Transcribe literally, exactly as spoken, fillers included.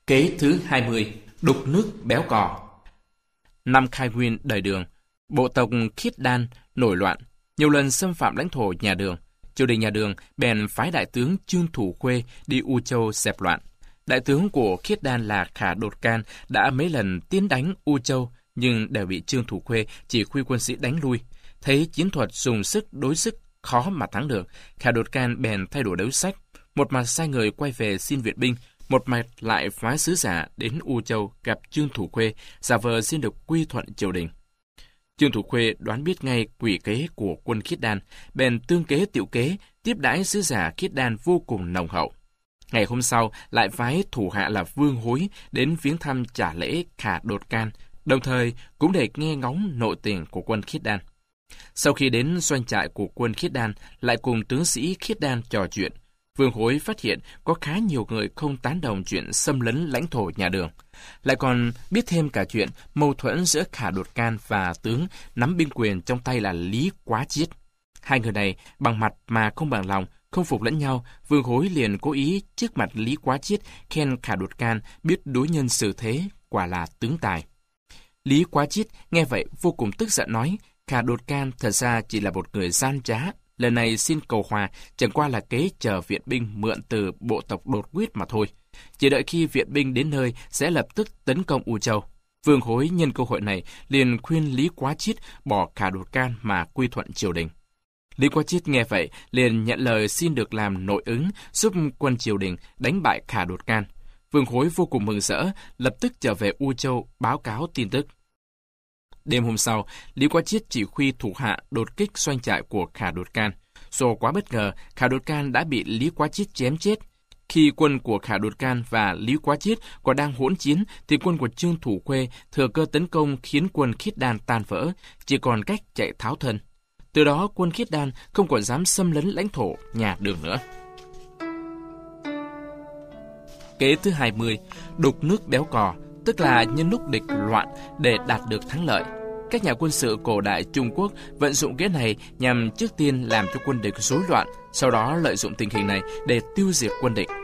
Kế thứ hai mươi, đục nước béo cò. Năm khai nguyên đời Đường, bộ tộc Khiết Đan nổi loạn, nhiều lần xâm phạm lãnh thổ nhà Đường. Triều đình nhà Đường bèn phái đại tướng Chương Thủ Khuê đi U Châu dẹp loạn. Đại tướng của Khiết Đan là Khả Đột Can đã mấy lần tiến đánh U Châu, nhưng đều bị Chương Thủ Khuê chỉ huy quân sĩ đánh lui. Thấy chiến thuật dùng sức đối sức khó mà thắng được, Khả Đột Can bèn thay đổi đấu sách, một mặt sai người quay về xin viện binh, một mặt lại phái sứ giả đến U Châu gặp Chương Thủ Khuê, giả vờ xin được quy thuận triều đình. Chương Thủ Khuê đoán biết ngay quỷ kế của quân Khiết Đan, bèn tương kế tiệu kế, tiếp đãi sứ giả Khiết Đan vô cùng nồng hậu. Ngày hôm sau, lại phái thủ hạ là Vương Hối đến viếng thăm trả lễ Khả Đột Can, đồng thời cũng để nghe ngóng nội tình của quân Khiết Đan. Sau khi đến doanh trại của quân Khiết Đan, lại cùng tướng sĩ Khiết Đan trò chuyện, Vương Hối phát hiện có khá nhiều người không tán đồng chuyện xâm lấn lãnh thổ nhà Đường. Lại còn biết thêm cả chuyện mâu thuẫn giữa Khả Đột Can và tướng nắm binh quyền trong tay là Lý Quá Chiết. Hai người này bằng mặt mà không bằng lòng, không phục lẫn nhau. Vương Hối liền cố ý trước mặt Lý Quá Chiết khen Khả Đột Can biết đối nhân xử thế, quả là tướng tài. Lý Quá Chiết nghe vậy vô cùng tức giận nói, Khả Đột Can thật ra chỉ là một người gian trá, lần này xin cầu hòa chẳng qua là kế chờ viện binh mượn từ bộ tộc Đột Quyết mà thôi. Chỉ đợi khi viện binh đến nơi sẽ lập tức tấn công U Châu. Vương Hối nhân cơ hội này liền khuyên Lý Quá Chiết bỏ Khả Đột Can mà quy thuận triều đình. Lý Quá Chiết nghe vậy liền nhận lời xin được làm nội ứng giúp quân triều đình đánh bại Khả Đột Can. Vương Hối vô cùng mừng rỡ, lập tức trở về U Châu báo cáo tin tức. Đêm hôm sau, Lý Quá Chiết chỉ huy thủ hạ đột kích doanh trại của Khả Đột Can. Do quá bất ngờ, Khả Đột Can đã bị Lý Quá Chiết chém chết. Khi quân của Khả Đột Can và Lý Quá Chiết còn đang hỗn chiến, thì quân của Chương Thủ Khuê thừa cơ tấn công khiến quân Khiết Đan tan vỡ, chỉ còn cách chạy tháo thân. Từ đó, quân Khiết Đan không còn dám xâm lấn lãnh thổ nhà Đường nữa. Kế thứ hai mươi, đục nước béo cò, tức là nhân lúc địch loạn để đạt được thắng lợi. Các nhà quân sự cổ đại Trung Quốc vận dụng kế này nhằm trước tiên làm cho quân địch rối loạn, sau đó lợi dụng tình hình này để tiêu diệt quân địch.